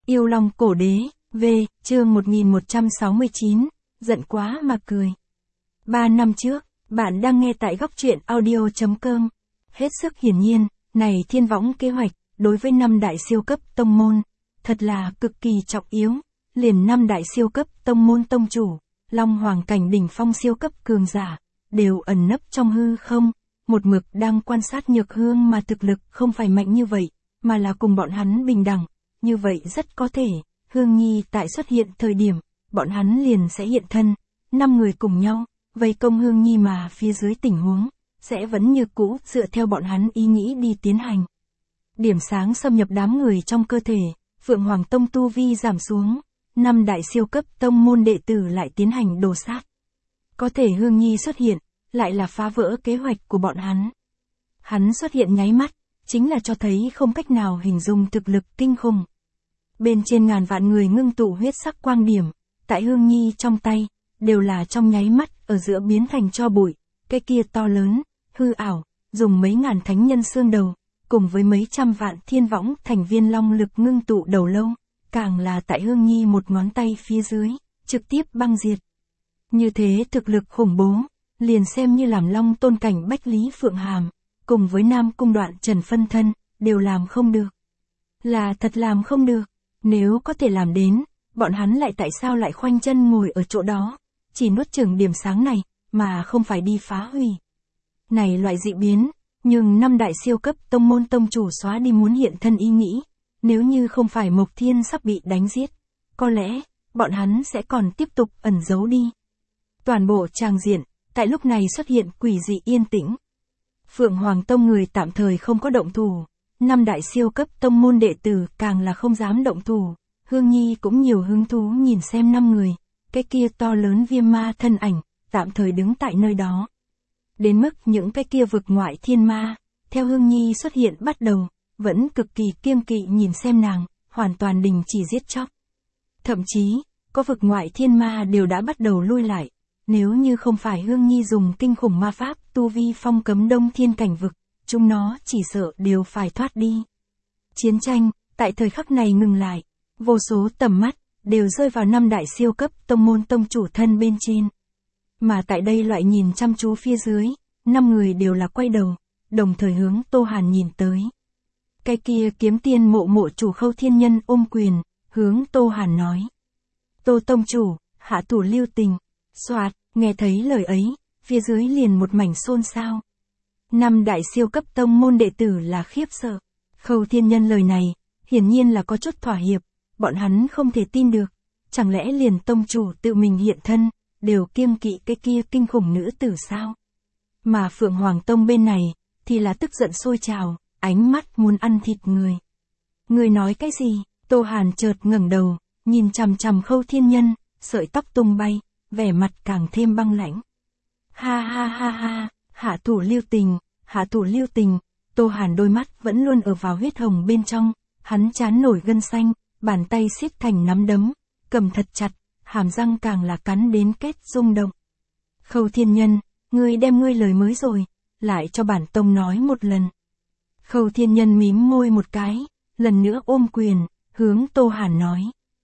Yêu Long Cổ Đế, V, chương 1169, giận quá mà cười. 3 năm trước, bạn đang nghe tại góc truyện audio.com. Hết sức hiển nhiên, này Thiên Võng kế hoạch, đối với 5 đại siêu cấp tông môn, thật là cực kỳ trọng yếu. Liền 5 đại siêu cấp tông môn tông chủ, Long Hoàng cảnh đỉnh phong siêu cấp cường giả, đều ẩn nấp trong hư không, một mực đang quan sát Nhược Hương mà thực lực không phải mạnh như vậy, mà là cùng bọn hắn bình đẳng. Như vậy rất có thể, Hương Nhi tại xuất hiện thời điểm, bọn hắn liền sẽ hiện thân, 5 người cùng nhau, vây công Hương Nhi mà phía dưới tình huống, sẽ vẫn như cũ dựa theo bọn hắn ý nghĩ đi tiến hành. Điểm sáng xâm nhập đám người trong cơ thể, Phượng Hoàng Tông tu vi giảm xuống, 5 đại siêu cấp tông môn đệ tử lại tiến hành đồ sát. Có thể Hương Nhi xuất hiện, lại là phá vỡ kế hoạch của bọn hắn. Hắn xuất hiện nháy mắt, chính là cho thấy không cách nào hình dung thực lực kinh khủng. Bên trên ngàn vạn người ngưng tụ huyết sắc quang điểm, tại Hương Nhi trong tay, đều là trong nháy mắt, ở giữa biến thành tro bụi, cái kia to lớn, hư ảo, dùng mấy ngàn thánh nhân xương đầu, cùng với mấy trăm vạn thiên võng thành viên long lực ngưng tụ đầu lâu, càng là tại Hương Nhi một ngón tay phía dưới, trực tiếp băng diệt. Như thế thực lực khủng bố, liền xem như làm Long Tôn cảnh Bách Lý Phượng Hàm, cùng với Nam Cung Đoạn Trần phân thân, đều làm không được. Là thật làm không được, nếu có thể làm đến, bọn hắn lại tại sao lại khoanh chân ngồi ở chỗ đó, chỉ nuốt chửng điểm sáng này, mà không phải đi phá hủy. Này loại dị biến, nhưng 5 đại siêu cấp tông môn tông chủ xóa đi muốn hiện thân ý nghĩ, nếu như không phải Mộc Thiên sắp bị đánh giết, có lẽ, bọn hắn sẽ còn tiếp tục ẩn giấu đi. Toàn bộ tràng diện, tại lúc này xuất hiện quỷ dị yên tĩnh. Phượng Hoàng Tông người tạm thời không có động thủ, 5 đại siêu cấp tông môn đệ tử càng là không dám động thủ, Hương Nhi cũng nhiều hứng thú nhìn xem 5 người, cái kia to lớn viêm ma thân ảnh, tạm thời đứng tại nơi đó. Đến mức những cái kia vực ngoại thiên ma, theo Hương Nhi xuất hiện bắt đầu, vẫn cực kỳ kiêng kỵ nhìn xem nàng, hoàn toàn đình chỉ giết chóc. Thậm chí, có vực ngoại thiên ma đều đã bắt đầu lui lại, nếu như không phải Hương Nhi dùng kinh khủng ma pháp tu vi phong cấm đông thiên cảnh vực, chúng nó chỉ sợ đều phải thoát đi. Chiến tranh, tại thời khắc này ngừng lại, vô số tầm mắt, đều rơi vào 5 đại siêu cấp tông môn tông chủ thân bên trên. Mà tại đây loại nhìn chăm chú phía dưới, 5 người đều là quay đầu, đồng thời hướng Tô Hàn nhìn tới. Cái kia kiếm tiên mộ chủ Khâu Thiên Nhân ôm quyền, hướng Tô Hàn nói. Tô tông chủ, hạ thủ lưu tình. Soạt, nghe thấy lời ấy, phía dưới liền một mảnh xôn xao. 5 đại siêu cấp tông môn đệ tử là khiếp sợ. Khâu Thiên Nhân lời này, hiển nhiên là có chút thỏa hiệp, bọn hắn không thể tin được. Chẳng lẽ liền tông chủ tự mình hiện thân, đều kiêng kỵ cái kia kinh khủng nữ tử sao? Mà Phượng Hoàng Tông bên này, thì là tức giận sôi trào, ánh mắt muốn ăn thịt người. Người nói cái gì? Tô Hàn chợt ngẩng đầu, nhìn chằm chằm Khâu Thiên Nhân, sợi tóc tung bay, vẻ mặt càng thêm băng lãnh. Ha ha ha ha, hạ thủ lưu tình, hạ thủ lưu tình. Tô Hàn đôi mắt vẫn luôn ở vào huyết hồng bên trong, hắn trán nổi gân xanh, bàn tay siết thành nắm đấm, cầm thật chặt, hàm răng càng là cắn đến kết rung động. Khâu Thiên Nhân, ngươi đem ngươi lời mới rồi, lại cho bản tông nói một lần. Khâu Thiên Nhân mím môi một cái, lần nữa ôm quyền, hướng Tô Hàn nói.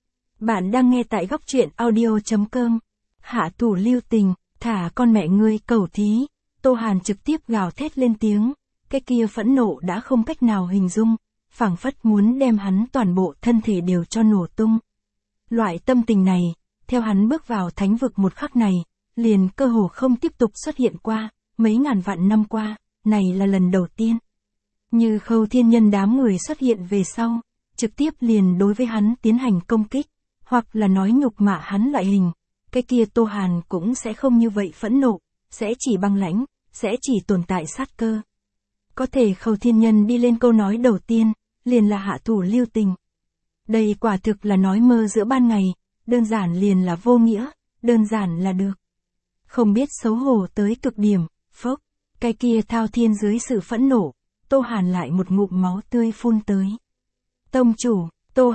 Bạn đang nghe tại góc truyện audio.com. Hạ thủ lưu tình, thả con mẹ ngươi cẩu thí. Tô Hàn trực tiếp gào thét lên tiếng, cái kia phẫn nộ đã không cách nào hình dung, phảng phất muốn đem hắn toàn bộ thân thể đều cho nổ tung. Loại tâm tình này, theo hắn bước vào thánh vực một khắc này, liền cơ hồ không tiếp tục xuất hiện qua, mấy ngàn vạn năm qua, này là lần đầu tiên. Như Khâu Thiên Nhân đám người xuất hiện về sau, trực tiếp liền đối với hắn tiến hành công kích, hoặc là nói nhục mạ hắn loại hình, cái kia Tô Hàn cũng sẽ không như vậy phẫn nộ, sẽ chỉ băng lãnh, sẽ chỉ tồn tại sát cơ. Có thể Khâu Thiên Nhân đi lên câu nói đầu tiên, liền là hạ thủ lưu tình. Đây quả thực là nói mơ giữa ban ngày, đơn giản liền là vô nghĩa, đơn giản là được. Không biết xấu hổ tới cực điểm, phốc, cái kia thao thiên dưới sự phẫn nộ, Tô Hàn lại một ngụm máu tươi phun tới. Tông chủ,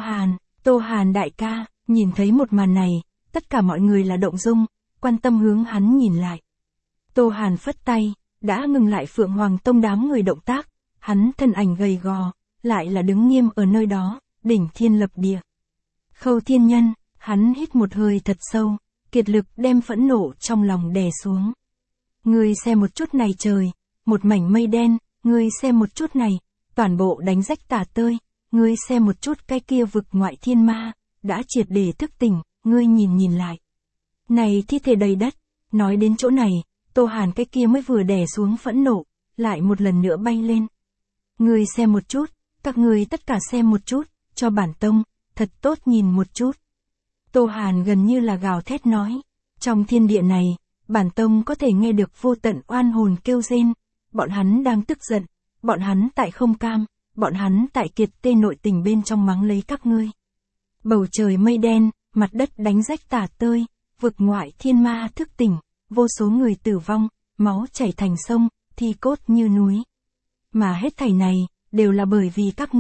Tô Hàn đại ca, nhìn thấy một màn này, tất cả mọi người là động dung, quan tâm hướng hắn nhìn lại. Tô Hàn phất tay, đã ngừng lại Phượng Hoàng Tông đám người động tác, hắn thân ảnh gầy gò, lại là đứng nghiêm ở nơi đó, đỉnh thiên lập địa. Khâu Thiên Nhân, hắn hít một hơi thật sâu, kiệt lực đem phẫn nộ trong lòng đè xuống. Ngươi xem một chút này trời, một mảnh mây đen, ngươi xem một chút này, toàn bộ đánh rách tả tơi, ngươi xem một chút cái kia vực ngoại thiên ma, đã triệt để thức tỉnh, ngươi nhìn lại. Này thi thể đầy đất, nói đến chỗ này, Tô Hàn cái kia mới vừa đè xuống phẫn nộ, lại một lần nữa bay lên. Ngươi xem một chút, các ngươi tất cả xem một chút, cho bản tông, thật tốt nhìn một chút. Tô Hàn gần như là gào thét nói, trong thiên địa này, bản tông có thể nghe được vô tận oan hồn kêu rên, bọn hắn đang tức giận, bọn hắn tại không cam, bọn hắn tại kiệt tê nội tình bên trong mắng lấy các ngươi. Bầu trời mây đen, mặt đất đánh rách tả tơi, vực ngoại thiên ma thức tỉnh, vô số người tử vong, máu chảy thành sông, thi cốt như núi. Mà hết thảy này, đều là bởi vì các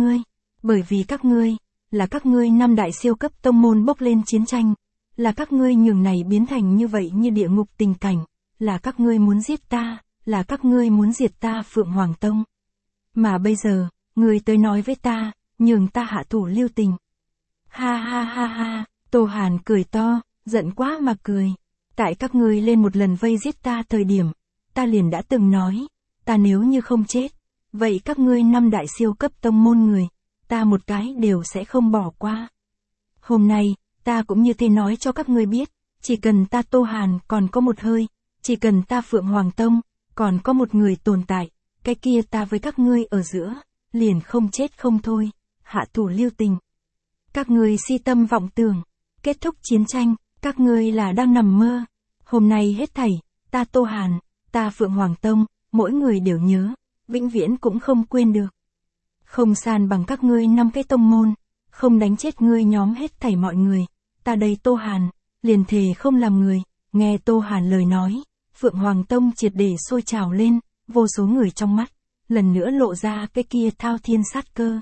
ngươi, là các ngươi năm đại siêu cấp tông môn bốc lên chiến tranh, là các ngươi nhường này biến thành như vậy như địa ngục tình cảnh, là các ngươi muốn giết ta, là các ngươi muốn diệt ta Phượng Hoàng Tông. Mà bây giờ, ngươi tới nói với ta, nhường ta hạ thủ lưu tình. Ha ha ha ha, Tô Hàn cười to, giận quá mà cười. Tại các ngươi lên một lần vây giết ta thời điểm, ta liền đã từng nói, ta nếu như không chết, vậy các ngươi năm đại siêu cấp tông môn người, ta một cái đều sẽ không bỏ qua. Hôm nay, ta cũng như thế nói cho các ngươi biết, chỉ cần ta Tô Hàn còn có một hơi, chỉ cần ta Phượng Hoàng Tông, còn có một người tồn tại, cái kia ta với các ngươi ở giữa, liền không chết không thôi, hạ thủ lưu tình. Các ngươi si tâm vọng tưởng, kết thúc chiến tranh, các ngươi là đang nằm mơ. Hôm nay hết thảy, ta Tô Hàn, ta Phượng Hoàng Tông, mỗi người đều nhớ, vĩnh viễn cũng không quên được. Không san bằng các ngươi năm cái tông môn, không đánh chết ngươi nhóm hết thảy mọi người, ta đây Tô Hàn, liền thề không làm người. Nghe Tô Hàn lời nói, Phượng Hoàng Tông triệt để sôi trào lên, vô số người trong mắt, lần nữa lộ ra cái kia thao thiên sát cơ.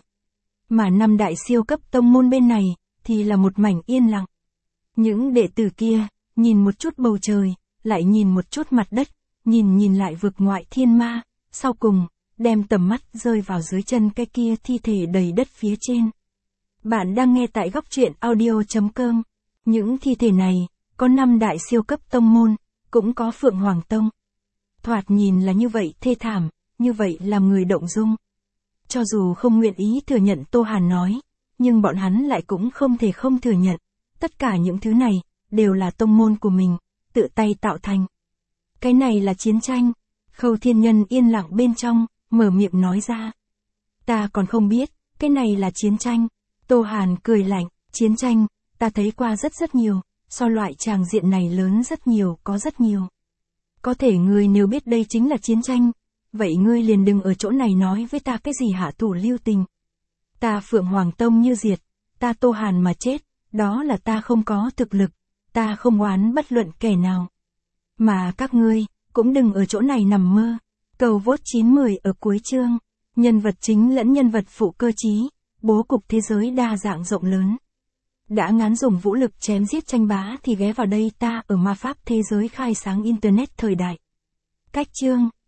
Mà năm đại siêu cấp tông môn bên này, thì là một mảnh yên lặng. Những đệ tử kia, nhìn một chút bầu trời, lại nhìn một chút mặt đất, nhìn lại vực ngoại thiên ma, sau cùng, đem tầm mắt rơi vào dưới chân cái kia thi thể đầy đất phía trên. Bạn đang nghe tại góc truyện audio.com. Những thi thể này, có 5 đại siêu cấp tông môn, cũng có Phượng Hoàng Tông. Thoạt nhìn là như vậy thê thảm, như vậy làm người động dung. Cho dù không nguyện ý thừa nhận Tô Hàn nói, nhưng bọn hắn lại cũng không thể không thừa nhận. Tất cả những thứ này, đều là tông môn của mình, tự tay tạo thành. Cái này là chiến tranh. Khâu Thiên Nhân yên lặng bên trong, mở miệng nói ra. Ta còn không biết, cái này là chiến tranh. Tô Hàn cười lạnh, chiến tranh, ta thấy qua rất nhiều, so loại tràng diện này lớn rất nhiều, có rất nhiều. Có thể ngươi nếu biết đây chính là chiến tranh, vậy ngươi liền đừng ở chỗ này nói với ta cái gì hạ thủ lưu tình. Ta Phượng Hoàng Tông như diệt, ta Tô Hàn mà chết, đó là ta không có thực lực, ta không oán bất luận kẻ nào. Mà các ngươi, cũng đừng ở chỗ này nằm mơ. Cầu vote 9-10 ở cuối chương, nhân vật chính lẫn nhân vật phụ cơ trí, bố cục thế giới đa dạng rộng lớn. Đã ngán dùng vũ lực chém giết tranh bá thì ghé vào đây ta ở ma pháp thế giới khai sáng internet thời đại. Cách chương